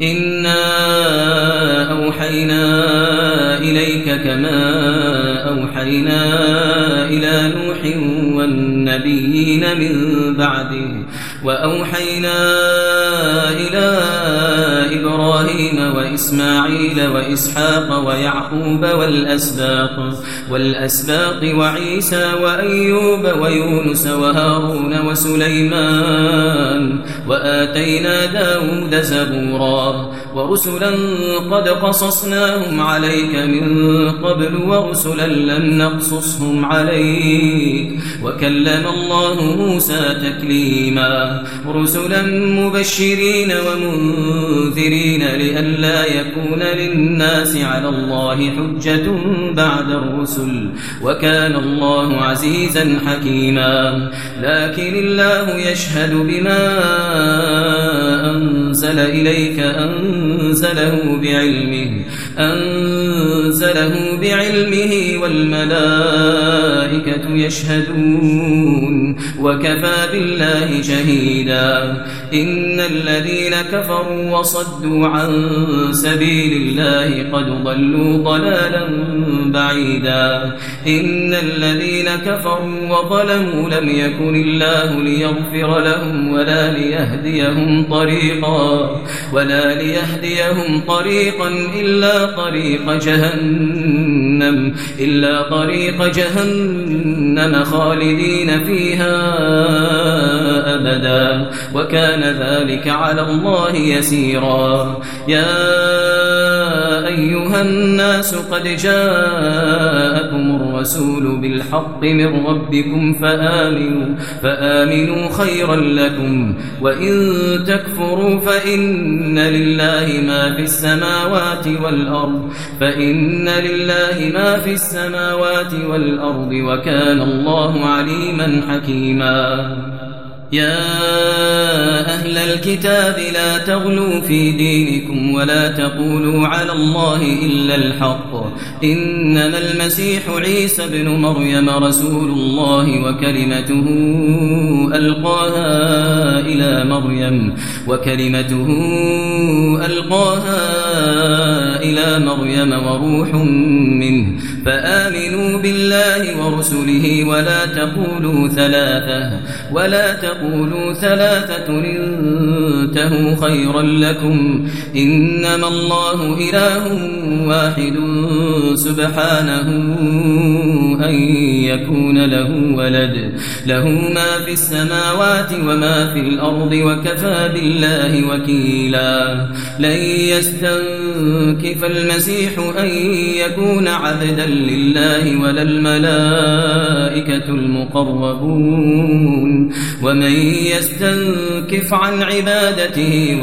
إنا أوحينا إليك كما أوحينا إلى نوح والنبيين من بعده وأوحينا إلى إبراهيم وإسماعيل وإسحاق ويعقوب والأسباط وعيسى وأيوب ويونس وهارون وسليمان وآتينا داود زبورا ورسلا قد قصصناهم عليك من قبل ورسلا لم نقصصهم عليك وكلم الله موسى تكليما رسلا مبشرين ومنذرين لئلا يكون للناس على الله حجة بعد الرسل وكان الله عزيزا حكيما لكن الله يشهد بما أنزل إليك أنزله بعلمه والملائكة يشهدون وكفى بالله شهيدا إن الذين كفروا وصدوا عن سبيل الله قد ضلوا ضلالا بعيدا إن الذين كفروا وظلموا لم يكن الله ليغفر لهم ولا ليهديهم طريقا إلا طريق جهنم خالدين فيها أبدا وكان ذلك على الله يسيرا يا أيها الناس قد جاءكم الرسول بالحق من ربكم فآمنوا خيرا لكم وإن تكفروا فإن لله ما في السماوات والأرض وكان الله عليما حكيما يا أهل الكتاب لا تغلوا في دينكم ولا تقولوا على الله إلا الحق إنما المسيح عيسى بن مريم رسول الله وكلمته ألقاها إلى مريم وروح منه فآمنوا بالله ورسله ولا تقولوا ثلاثة انتهوا خيرا لكم إنما الله إله واحد سبحانه أن يكون له ولد له ما في السماوات وما في الأرض وكفى بالله وكيلا لن يستنكف المسيح أن يكون عبدا لله ولا الملائكة المقربون ومن يستنكف عن عبادته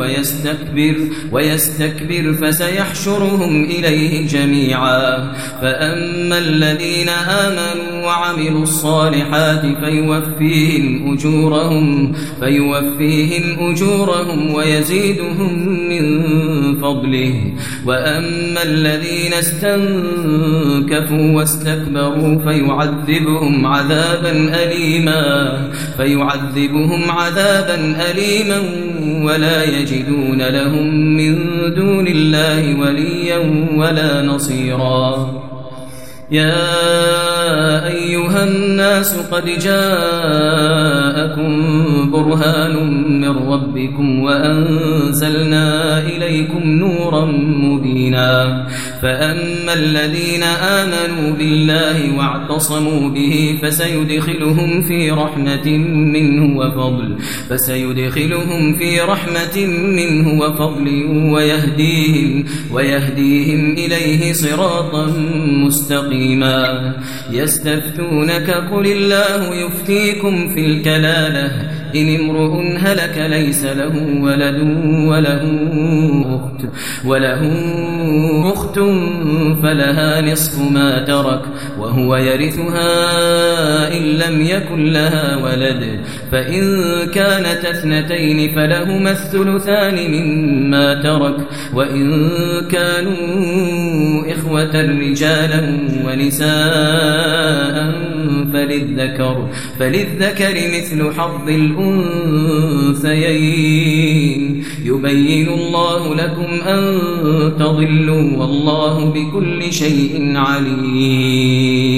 ويستكبر فسيحشرهم إليه جميعا فأما الذين آمنوا وعملوا الصالحات فيوفيهم أجورهم ويزيدهم من فضله وأما الذين استنكفوا واستكبروا فيعذبهم عذابا أليما ولا يجدون لهم من دون الله وليا ولا نصيرا يا أيها الناس قد جاءكم برهان من ربكم وأنزلنا إليكم نورا مبينا فأما الذين آمنوا بالله واعتصموا به فسيدخلهم في رحمة منه وفضل ويهديهم إليه صراطا مستقيما يستفتونك قل الله يفتيكم في الكلالة إن امرؤ هلك ليس له ولد وله أخت فلها نصف ما ترك وهو يرثها إن لم يكن لها ولد فإن كانت اثنتين فلهما الثلثان مما ترك وإن كانوا إخوة رجالا ونساء فللذكر مثل حظ الأنثيين الأنثيين يبين الله لكم أن تضلوا والله بكل شيء عليم.